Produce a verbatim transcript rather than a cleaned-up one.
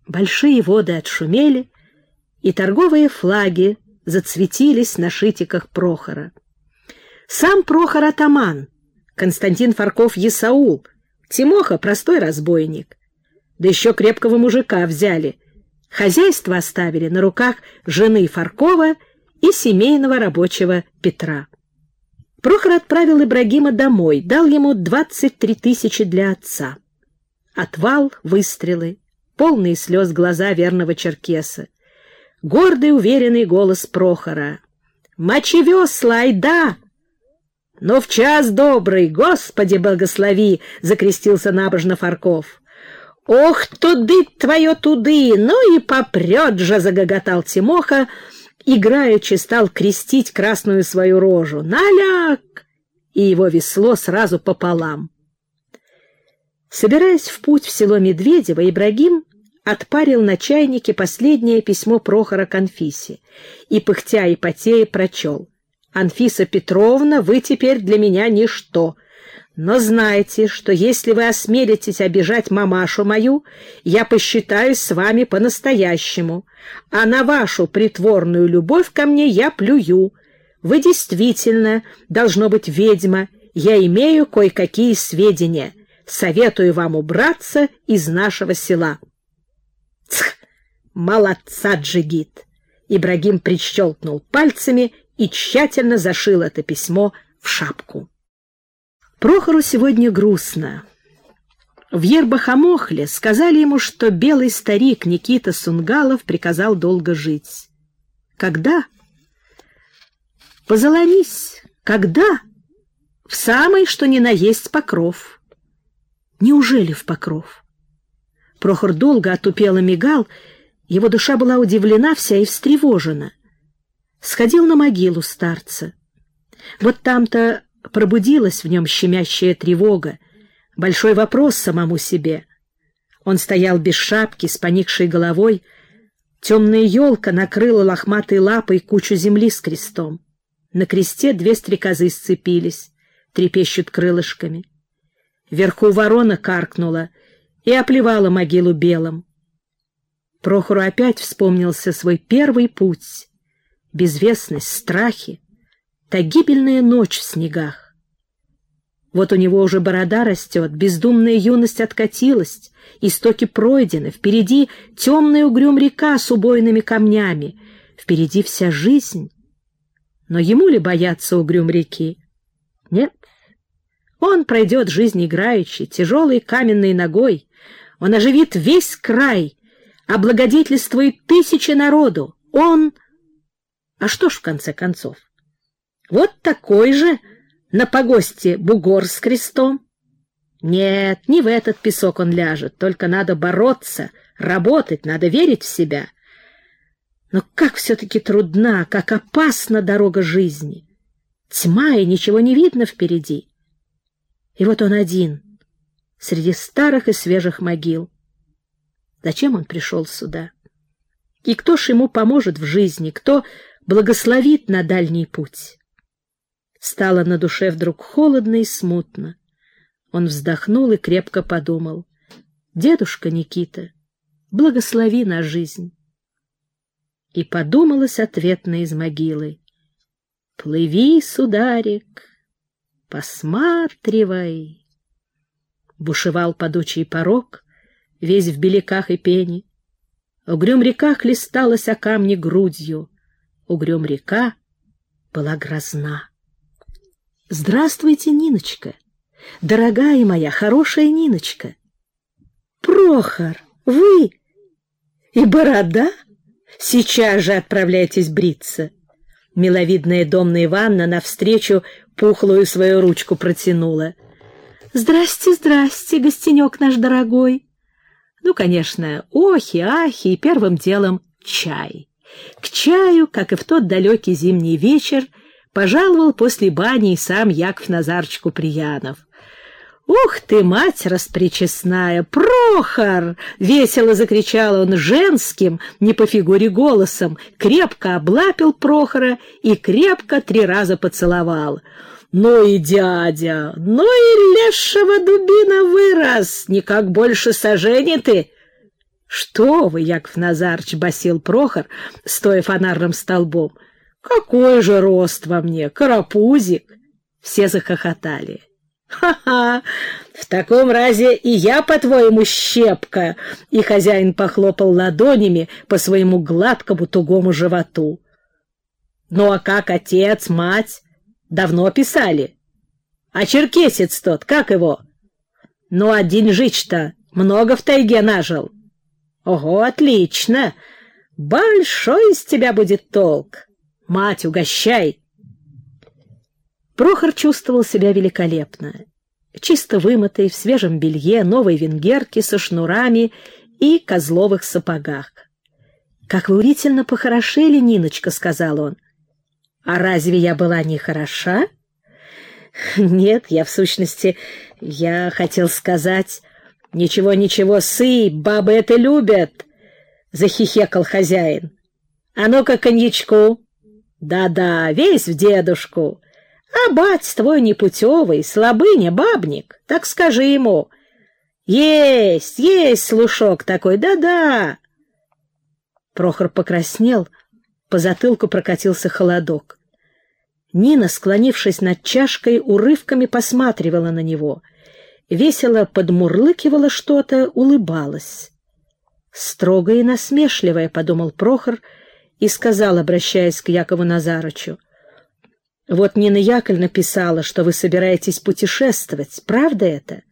Большие воды отшумели, и торговые флаги зацветились на шитиках Прохора. Сам Прохор атаман, Константин Фарков есаул, Тимоха простой разбойник. Да еще крепкого мужика взяли. Хозяйство оставили на руках жены Фаркова и семейного рабочего Петра. Прохор отправил Ибрагима домой, дал ему двадцать три тысячи для отца. Отвал, выстрелы, полные слез глаза верного черкеса. Гордый, уверенный голос Прохора. «Мочи весла, айда!» «Но в час добрый, Господи благослови!» — закрестился набожно Фарков. «Ох, туды твое туды! Ну и попрет же!» — загоготал Тимоха, играючи стал крестить красную свою рожу. «Наляк!» И его весло сразу пополам. Собираясь в путь в село Медведево, Ибрагим отпарил на чайнике последнее письмо Прохора к Анфисе и, пыхтя и потея, прочел. «Анфиса Петровна, вы теперь для меня ничто. Но знайте, что если вы осмелитесь обижать мамашу мою, я посчитаюсь с вами по-настоящему, а на вашу притворную любовь ко мне я плюю. Вы действительно, должно быть, ведьма, я имею кое-какие сведения. Советую вам убраться из нашего села». «Цх! Молодца, джигит!» Ибрагим прищелкнул пальцами и тщательно зашил это письмо в шапку. Прохору сегодня грустно. В Ербахамохле сказали ему, что белый старик Никита Сунгалов приказал долго жить. Когда? Позоломись. Когда? В самый, что ни на есть, Покров. Неужели в Покров? Прохор долго отупело мигал, его душа была удивлена вся и встревожена. Сходил на могилу старца. Вот там-то пробудилась в нем щемящая тревога, большой вопрос самому себе. Он стоял без шапки, с поникшей головой. Темная елка накрыла лохматой лапой кучу земли с крестом. На кресте две стрекозы сцепились, трепещут крылышками. Вверху ворона каркнула и оплевала могилу белым. Прохору опять вспомнился свой первый путь, безвестность, страхи, та гибельная ночь в снегах. Вот у него уже борода растет, бездумная юность откатилась, истоки пройдены, впереди темная угрюм река с убойными камнями, впереди вся жизнь. Но ему ли бояться угрюм реки? Нет, он пройдет жизнь играючи, тяжелой каменной ногой, он оживит весь край, облагодетельствует тысячи народу, он... А что ж, в конце концов? Вот такой же на погосте бугор с крестом. Нет, не в этот песок он ляжет, только надо бороться, работать, надо верить в себя. Но как все-таки трудна, как опасна дорога жизни. Тьма, и ничего не видно впереди. И вот он один, среди старых и свежих могил. Зачем он пришел сюда? И кто ж ему поможет в жизни, кто благословит на дальний путь? Стало на душе вдруг холодно и смутно. Он вздохнул и крепко подумал. «Дедушка Никита, благослови на жизнь». И подумалось ответно из могилы. «Плыви, сударик, посматривай». Бушевал падучий порог, весь в беляках и пене. Угрюм река хлесталась о камни грудью. Угрюм река была грозна. «Здравствуйте, Ниночка! Дорогая моя, хорошая Ниночка!» «Прохор, вы? И борода? Сейчас же отправляйтесь бриться!» Миловидная домна Ивановна навстречу пухлую свою ручку протянула. «Здрасте, здрасте, гостенек наш дорогой!» Ну, конечно, охи-ахи и первым делом чай. К чаю, как и в тот далекий зимний вечер, пожаловал после бани и сам Яков Назарыч Куприянов. «Ух ты, мать распричесная! Прохор!» — весело закричал он женским, не по фигуре голосом, крепко облапил Прохора и крепко три раза поцеловал. «Ну и дядя, ну и лешего дубина вырос, никак больше сажени ты!» Что вы, Яков Назарыч, — басил Прохор, стоя фонарным столбом, — какой же рост во мне, карапузик! Все захохотали. «Ха-ха! В таком разе и я, по-твоему, щепка!» И хозяин похлопал ладонями по своему гладкому тугому животу. «Ну а как отец, мать? Давно писали? А черкесец тот, как его? Ну, а деньжич-то много в тайге нажил? Ого, отлично! Большой из тебя будет толк! Мать, угощай!» Прохор чувствовал себя великолепно. Чисто вымытый, в свежем белье, новой венгерке со шнурами и козловых сапогах. «Как вы удивительно похорошели, Ниночка», — сказал он. «А разве я была не хороша?» «Нет, я, в сущности, я хотел сказать...» «Ничего, ничего, сыпь, бабы это любят», — захихекал хозяин. «А ну-ка коньячку». «Да-да, весь в дедушку. А бать твой непутевый, слабыня, бабник, так скажи ему. Есть, есть слушок такой, да-да». Прохор покраснел, по затылку прокатился холодок. Нина, склонившись над чашкой, урывками посматривала на него, весело подмурлыкивала что-то, улыбалась. «Строгая и насмешливая», — подумал Прохор и сказал, обращаясь к Якову Назарычу: «Вот Нина Яковлевна писала, что вы собираетесь путешествовать. Правда это?»